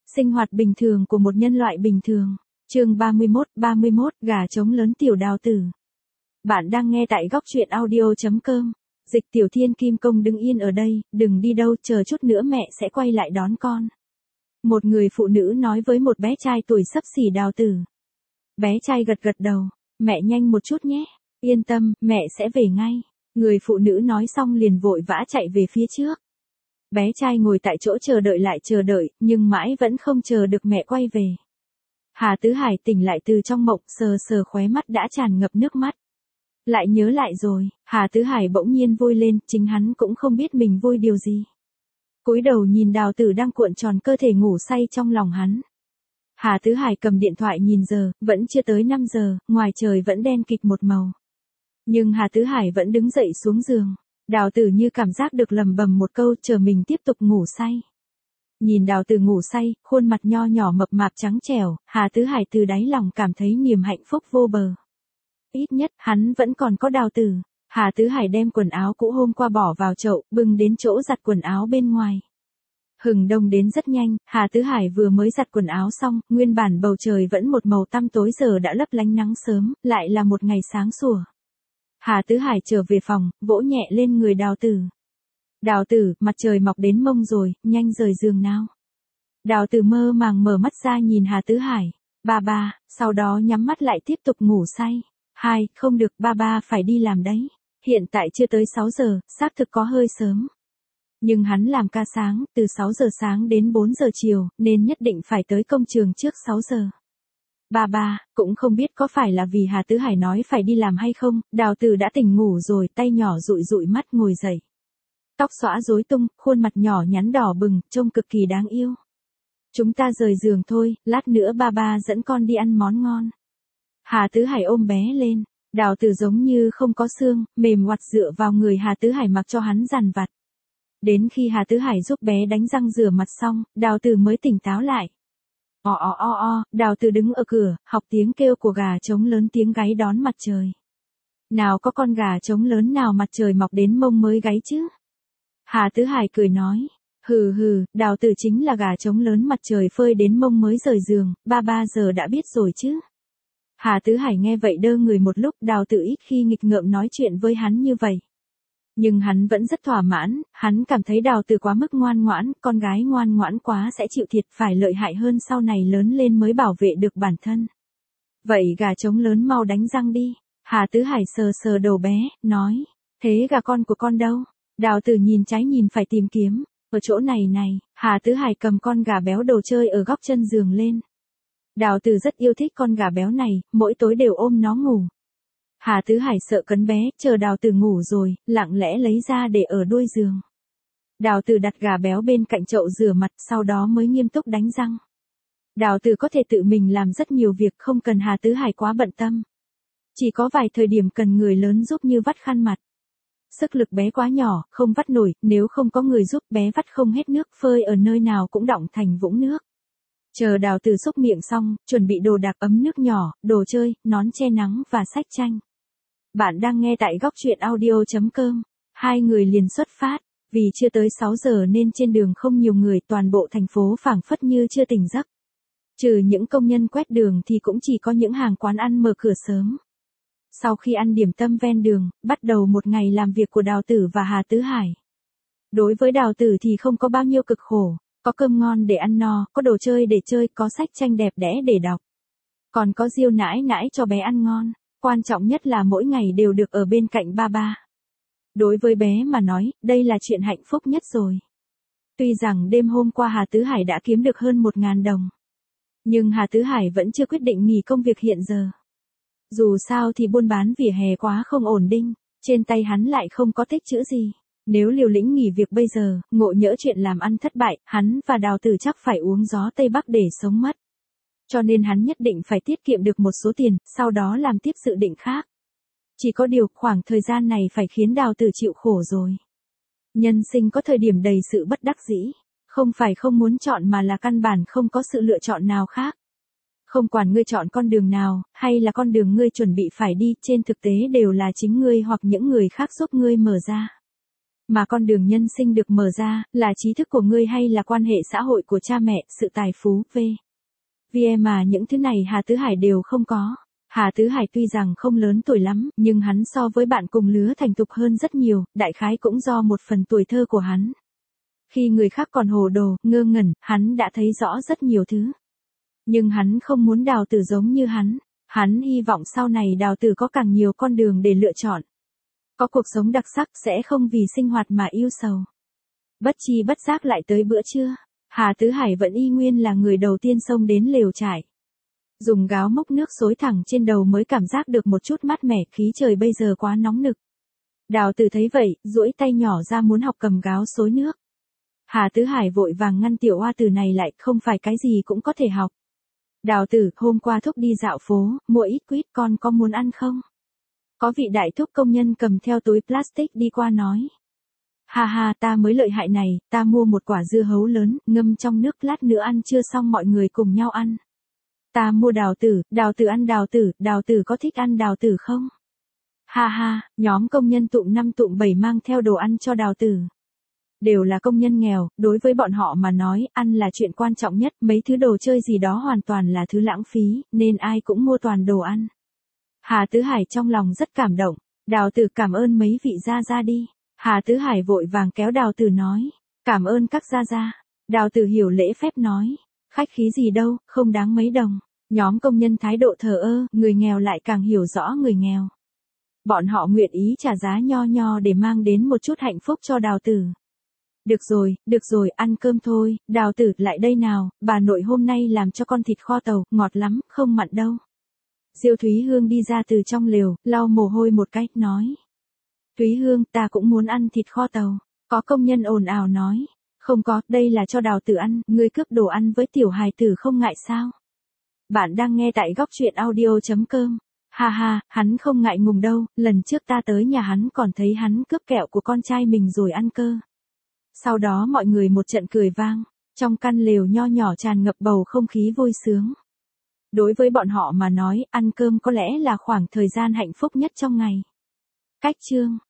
Sinh hoạt bình thường của một nhân loại bình thường. Chương 31, gà trống lớn tiểu đào tử. Bạn đang nghe tại góc truyện audio.com. Dịch Tiểu Thiên Kim Công đứng yên ở đây, đừng đi đâu, chờ chút nữa mẹ sẽ quay lại đón con. Một người phụ nữ nói với một bé trai tuổi xấp xỉ đào tử. Bé trai gật gật đầu, mẹ nhanh một chút nhé, yên tâm, mẹ sẽ về ngay. Người phụ nữ nói xong liền vội vã chạy về phía trước. Bé trai ngồi tại chỗ chờ đợi, nhưng mãi vẫn không chờ được mẹ quay về. Hà Tứ Hải tỉnh lại từ trong mộng, sờ sờ khóe mắt đã tràn ngập nước mắt. Lại nhớ lại rồi, Hà Tứ Hải bỗng nhiên vui lên, chính hắn cũng không biết mình vui điều gì. Cúi đầu nhìn đào tử đang cuộn tròn cơ thể ngủ say trong lòng hắn. Hà Tứ Hải cầm điện thoại nhìn giờ, vẫn chưa tới 5 giờ, ngoài trời vẫn đen kịt một màu. Nhưng Hà Tứ Hải vẫn đứng dậy xuống giường. Đào tử như cảm giác được lầm bầm một câu, chờ mình tiếp tục ngủ say. Nhìn đào tử ngủ say, khuôn mặt nho nhỏ mập mạp trắng trẻo, Hà Tứ Hải từ đáy lòng cảm thấy niềm hạnh phúc vô bờ. Ít nhất, hắn vẫn còn có đào tử. Hà Tứ Hải đem quần áo cũ hôm qua bỏ vào chậu, bưng đến chỗ giặt quần áo bên ngoài. Hừng đông đến rất nhanh, Hà Tứ Hải vừa mới giặt quần áo xong, nguyên bản bầu trời vẫn một màu tăm tối giờ đã lấp lánh nắng sớm, lại là một ngày sáng sủa. Hà Tứ Hải trở về phòng, vỗ nhẹ lên người đào tử. Đào tử, mặt trời mọc đến mông rồi, nhanh rời giường nào. Đào tử mơ màng mở mắt ra nhìn Hà Tứ Hải. Ba, sau đó nhắm mắt lại tiếp tục ngủ say. Không được, ba phải đi làm đấy. Hiện tại chưa tới 6 giờ, xác thực có hơi sớm. Nhưng hắn làm ca sáng, từ 6 giờ sáng đến 4 giờ chiều, nên nhất định phải tới công trường trước 6 giờ. Ba, cũng không biết có phải là vì Hà Tứ Hải nói phải đi làm hay không, đào tử đã tỉnh ngủ rồi, tay nhỏ dụi mắt ngồi dậy. Tóc xõa rối tung, khuôn mặt nhỏ nhắn đỏ bừng, trông cực kỳ đáng yêu. Chúng ta rời giường thôi, lát nữa ba dẫn con đi ăn món ngon. Hà Tứ Hải ôm bé lên, đào tử giống như không có xương, mềm oặt dựa vào người Hà Tứ Hải mặc cho hắn dằn vặt. Đến khi Hà Tứ Hải giúp bé đánh răng rửa mặt xong, đào tử mới tỉnh táo lại. Đào tử đứng ở cửa, học tiếng kêu của gà trống lớn tiếng gáy đón mặt trời. Nào có con gà trống lớn nào mặt trời mọc đến mông mới gáy chứ? Hà Tứ Hải cười nói, hừ, đào tử chính là gà trống lớn mặt trời phơi đến mông mới rời giường, ba giờ đã biết rồi chứ. Hà Tứ Hải nghe vậy đơ người một lúc, đào tử ít khi nghịch ngợm nói chuyện với hắn như vậy. Nhưng hắn vẫn rất thỏa mãn, hắn cảm thấy đào tử quá mức ngoan ngoãn, con gái ngoan ngoãn quá sẽ chịu thiệt, phải lợi hại hơn sau này lớn lên mới bảo vệ được bản thân. Vậy gà trống lớn mau đánh răng đi. Hà Tứ Hải sờ đầu bé, nói, thế gà con của con đâu? Đào tử nhìn trái nhìn phải tìm kiếm, ở chỗ này, Hà Tứ Hải cầm con gà béo đồ chơi ở góc chân giường lên. Đào tử rất yêu thích con gà béo này, mỗi tối đều ôm nó ngủ. Hà Tứ Hải sợ cấn bé, chờ đào tử ngủ rồi, lặng lẽ lấy ra để ở đuôi giường. Đào tử đặt gà béo bên cạnh chậu rửa mặt, sau đó mới nghiêm túc đánh răng. Đào tử có thể tự mình làm rất nhiều việc, không cần Hà Tứ Hải quá bận tâm. Chỉ có vài thời điểm cần người lớn giúp như vắt khăn mặt. Sức lực bé quá nhỏ, không vắt nổi, nếu không có người giúp bé vắt không hết nước, phơi ở nơi nào cũng đọng thành vũng nước. Chờ đào tử xúc miệng xong, chuẩn bị đồ đạc ấm nước nhỏ, đồ chơi, nón che nắng và sách tranh. Bạn đang nghe tại góc truyện audio.com. Hai người liền xuất phát, vì chưa tới 6 giờ nên trên đường không nhiều người, toàn bộ thành phố phảng phất như chưa tỉnh giấc. Trừ những công nhân quét đường thì cũng chỉ có những hàng quán ăn mở cửa sớm. Sau khi ăn điểm tâm ven đường, bắt đầu một ngày làm việc của đào tử và Hà Tứ Hải. Đối với đào tử thì không có bao nhiêu cực khổ, có cơm ngon để ăn no, có đồ chơi để chơi, có sách tranh đẹp đẽ để đọc. Còn có riêu nãi cho bé ăn ngon, quan trọng nhất là mỗi ngày đều được ở bên cạnh ba. Đối với bé mà nói, đây là chuyện hạnh phúc nhất rồi. Tuy rằng đêm hôm qua Hà Tứ Hải đã kiếm được hơn 1.000 đồng. Nhưng Hà Tứ Hải vẫn chưa quyết định nghỉ công việc hiện giờ. Dù sao thì buôn bán vỉa hè quá không ổn định, trên tay hắn lại không có tích trữ gì. Nếu liều lĩnh nghỉ việc bây giờ, ngộ nhỡ chuyện làm ăn thất bại, hắn và đào tử chắc phải uống gió Tây Bắc để sống mất. Cho nên hắn nhất định phải tiết kiệm được một số tiền, sau đó làm tiếp dự định khác. Chỉ có điều, khoảng thời gian này phải khiến đào tử chịu khổ rồi. Nhân sinh có thời điểm đầy sự bất đắc dĩ, không phải không muốn chọn mà là căn bản không có sự lựa chọn nào khác. Không quản ngươi chọn con đường nào, hay là con đường ngươi chuẩn bị phải đi, trên thực tế đều là chính ngươi hoặc những người khác giúp ngươi mở ra. Mà con đường nhân sinh được mở ra, là trí thức của ngươi hay là quan hệ xã hội của cha mẹ, sự tài phú, vì mà những thứ này Hà Tứ Hải đều không có. Hà Tứ Hải tuy rằng không lớn tuổi lắm, nhưng hắn so với bạn cùng lứa thành thục hơn rất nhiều, đại khái cũng do một phần tuổi thơ của hắn. Khi người khác còn hồ đồ, ngơ ngẩn, hắn đã thấy rõ rất nhiều thứ. Nhưng hắn không muốn Đào Tử giống như hắn. Hắn hy vọng sau này Đào Tử có càng nhiều con đường để lựa chọn. Có cuộc sống đặc sắc, sẽ không vì sinh hoạt mà yêu sầu. Bất chi bất giác lại tới bữa trưa. Hà Tứ Hải vẫn y nguyên là người đầu tiên xông đến lều trại. Dùng gáo múc nước xối thẳng trên đầu mới cảm giác được một chút mát mẻ, khí trời bây giờ quá nóng nực. Đào Tử thấy vậy, duỗi tay nhỏ ra muốn học cầm gáo xối nước. Hà Tứ Hải vội vàng ngăn tiểu oa tử này lại, không phải cái gì cũng có thể học. Đào Tử, hôm qua thúc đi dạo phố, mua ít quýt, con có muốn ăn không? Có vị đại thúc công nhân cầm theo túi plastic đi qua nói. Ha ha, ta mới lợi hại này, ta mua một quả dưa hấu lớn, ngâm trong nước, lát nữa ăn trưa xong mọi người cùng nhau ăn. Ta mua. Đào Tử ăn. Đào Tử có thích ăn đào tử không? Ha ha, nhóm công nhân tụm 5 tụm 7 mang theo đồ ăn cho Đào Tử. Đều là công nhân nghèo, đối với bọn họ mà nói, ăn là chuyện quan trọng nhất, mấy thứ đồ chơi gì đó hoàn toàn là thứ lãng phí, nên ai cũng mua toàn đồ ăn. Hà Tứ Hải trong lòng rất cảm động. Đào Tử, cảm ơn mấy vị gia gia đi. Hà Tứ Hải vội vàng kéo Đào Tử nói. Cảm ơn các gia gia. Đào Tử hiểu lễ phép nói. Khách khí gì đâu, không đáng mấy đồng. Nhóm công nhân thái độ thờ ơ, người nghèo lại càng hiểu rõ người nghèo. Bọn họ nguyện ý trả giá nho nho để mang đến một chút hạnh phúc cho Đào Tử. Được rồi, ăn cơm thôi. Đào Tử, lại đây nào, bà nội hôm nay làm cho con thịt kho tàu, ngọt lắm, không mặn đâu. Diêu Thúy Hương đi ra từ trong lều, lau mồ hôi một cái, nói. Thúy Hương, ta cũng muốn ăn thịt kho tàu. Có công nhân ồn ào nói. Không có, đây là cho Đào Tử ăn, ngươi cướp đồ ăn với tiểu hài tử không ngại sao? Bạn đang nghe tại góc truyện audio.com. Ha ha, hắn không ngại ngùng đâu, lần trước ta tới nhà hắn còn thấy hắn cướp kẹo của con trai mình rồi ăn cơ. Sau đó mọi người một trận cười vang, trong căn lều nho nhỏ tràn ngập bầu không khí vui sướng. Đối với bọn họ mà nói, ăn cơm có lẽ là khoảng thời gian hạnh phúc nhất trong ngày. Cách chương